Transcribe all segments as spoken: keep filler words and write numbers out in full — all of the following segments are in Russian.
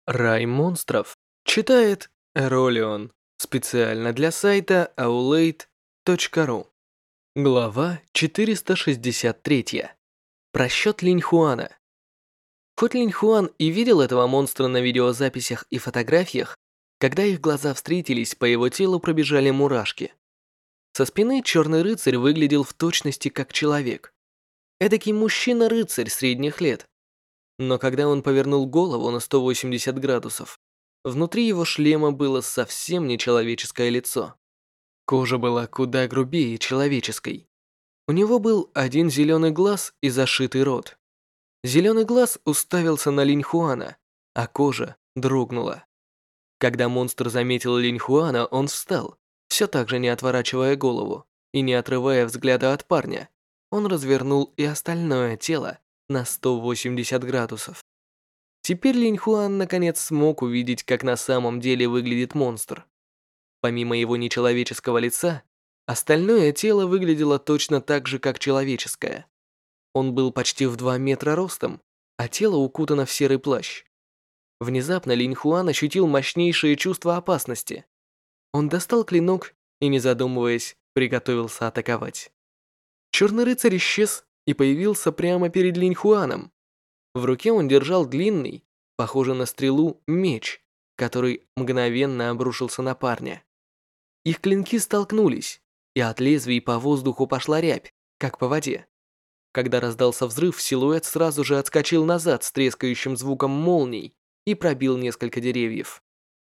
Рай монстров читает Эролион специально для сайта аулейт точка ру. Глава четыреста шестьдесят три. Просчет Линьхуана. Хоть Линьхуан и видел этого монстра на видеозаписях и фотографиях, когда их глаза встретились, по его телу пробежали мурашки. Со спины черный рыцарь выглядел в точности как человек. Эдакий мужчина-рыцарь средних лет. Но когда он повернул голову на сто восемьдесят градусов, внутри его шлема было совсем нечеловеческое лицо. Кожа была куда грубее человеческой. У него был один зеленый глаз и зашитый рот. Зеленый глаз уставился на Линьхуана, а кожа дрогнула. Когда монстр заметил Линьхуана, он встал, все так же не отворачивая голову и не отрывая взгляда от парня. Он развернул и остальное тело на сто восемьдесят градусов. Теперь Линьхуан наконец смог увидеть, как на самом деле выглядит монстр. Помимо его нечеловеческого лица, остальное тело выглядело точно так же, как человеческое. Он был почти в два метра ростом, а тело укутано в серый плащ. Внезапно Линьхуан ощутил мощнейшее чувство опасности. Он достал клинок и, не задумываясь, приготовился атаковать. Черный рыцарь исчез и появился прямо перед Линьхуаном. В руке он держал длинный, похожий на стрелу, меч, который мгновенно обрушился на парня. Их клинки столкнулись, и от лезвий по воздуху пошла рябь, как по воде. Когда раздался взрыв, силуэт сразу же отскочил назад с трескающим звуком молний и пробил несколько деревьев.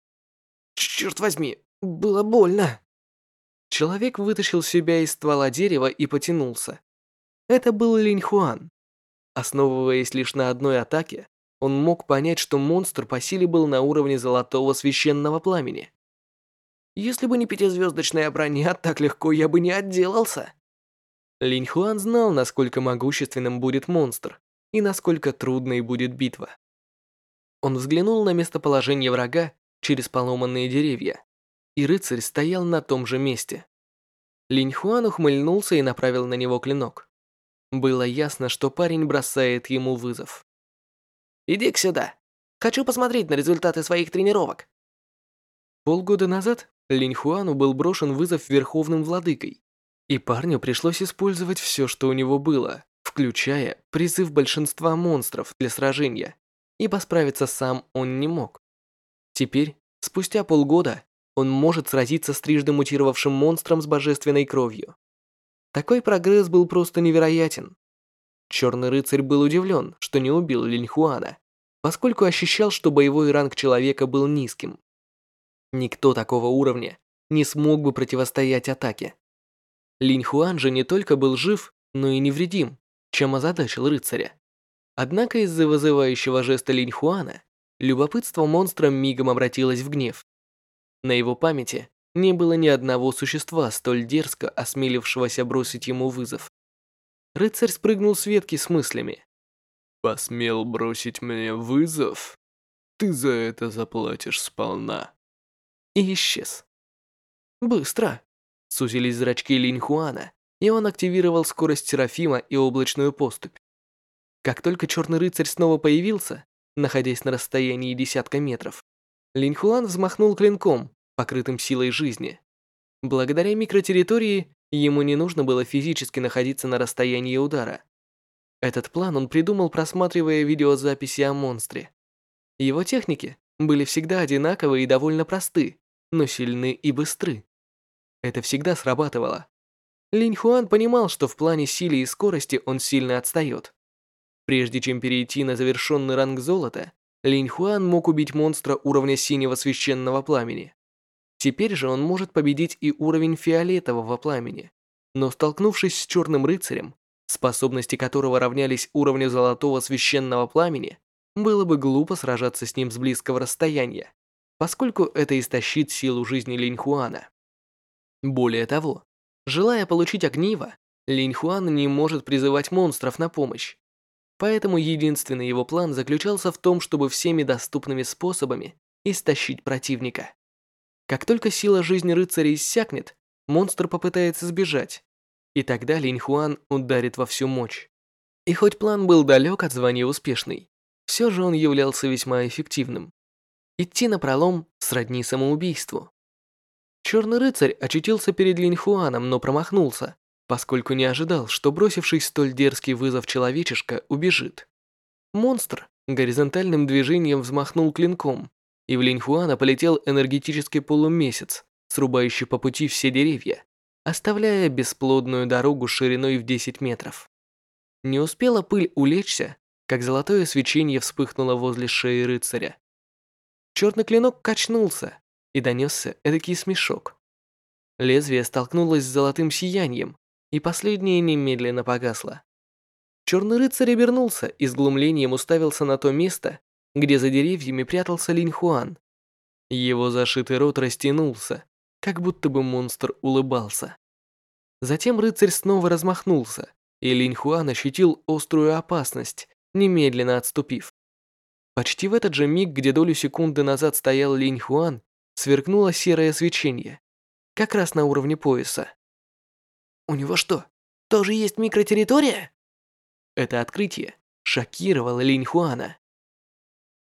«Черт возьми, было больно!» Человек вытащил себя из ствола дерева и потянулся. Это был Линьхуан. Основываясь лишь на одной атаке, он мог понять, что монстр по силе был на уровне золотого священного пламени. Если бы не пятизвездочная броня, так легко я бы не отделался. Линьхуан знал, насколько могущественным будет монстр и насколько трудной будет битва. Он взглянул на местоположение врага через поломанные деревья, и рыцарь стоял на том же месте. Линьхуан ухмыльнулся и направил на него клинок. Было ясно, что парень бросает ему вызов. «Иди-ка сюда. Хочу посмотреть на результаты своих тренировок». Полгода назад Линьхуану был брошен вызов Верховным Владыкой, и парню пришлось использовать все, что у него было, включая призыв большинства монстров для сражения, ибо справиться сам он не мог. Теперь, спустя полгода, он может сразиться с трижды мутировавшим монстром с божественной кровью. Такой прогресс был просто невероятен. Черный рыцарь был удивлен, что не убил Линьхуана, поскольку ощущал, что боевой ранг человека был низким. Никто такого уровня не смог бы противостоять атаке. Линьхуан же не только был жив, но и невредим, чем озадачил рыцаря. Однако из-за вызывающего жеста Линьхуана любопытство монстра мигом обратилось в гнев. На его памяти не было ни одного существа, столь дерзко осмелившегося бросить ему вызов. Рыцарь спрыгнул с ветки с мыслями. «Посмел бросить мне вызов? Ты за это заплатишь сполна». И исчез. Быстро. Сузились зрачки Линьхуана, и он активировал скорость Серафима и облачную поступь. Как только черный рыцарь снова появился, находясь на расстоянии десятка метров, Линьхуан взмахнул клинком, покрытым силой жизни. Благодаря микротерритории ему не нужно было физически находиться на расстоянии удара. Этот план он придумал, просматривая видеозаписи о монстре. Его техники были всегда одинаковы и довольно просты, но сильны и быстры. Это всегда срабатывало. Линьхуан понимал, что в плане силы и скорости он сильно отстает. Прежде чем перейти на завершенный ранг золота, Линьхуан мог убить монстра уровня синего священного пламени. Теперь же он может победить и уровень фиолетового пламени, но столкнувшись с черным рыцарем, способности которого равнялись уровню золотого священного пламени, было бы глупо сражаться с ним с близкого расстояния, поскольку это истощит силу жизни Линьхуана. Более того, желая получить огниво, Линьхуан не может призывать монстров на помощь. Поэтому единственный его план заключался в том, чтобы всеми доступными способами истощить противника. Как только сила жизни рыцаря иссякнет, монстр попытается сбежать, и тогда Линьхуан ударит во всю мощь. И хоть план был далек от звания успешный, все же он являлся весьма эффективным. Идти напролом сродни самоубийству. Черный рыцарь очутился перед Линьхуаном, но промахнулся, поскольку не ожидал, что бросивший столь дерзкий вызов человечишка убежит. Монстр горизонтальным движением взмахнул клинком, и в Линьхуана полетел энергетический полумесяц, срубающий по пути все деревья, оставляя бесплодную дорогу шириной в десять метров. Не успела пыль улечься, как золотое свечение вспыхнуло возле шеи рыцаря. Черный клинок качнулся, и донесся эдакий смешок. Лезвие столкнулось с золотым сиянием, и последнее немедленно погасло. Черный рыцарь обернулся и с глумлением уставился на то место, где за деревьями прятался Линьхуан. Его зашитый рот растянулся, как будто бы монстр улыбался. Затем рыцарь снова размахнулся, и Линьхуан ощутил острую опасность, немедленно отступив. Почти в этот же миг, где долю секунды назад стоял Линьхуан, сверкнуло серое свечение, как раз на уровне пояса. «У него что, тоже есть микротерритория?» Это открытие шокировало Линьхуана.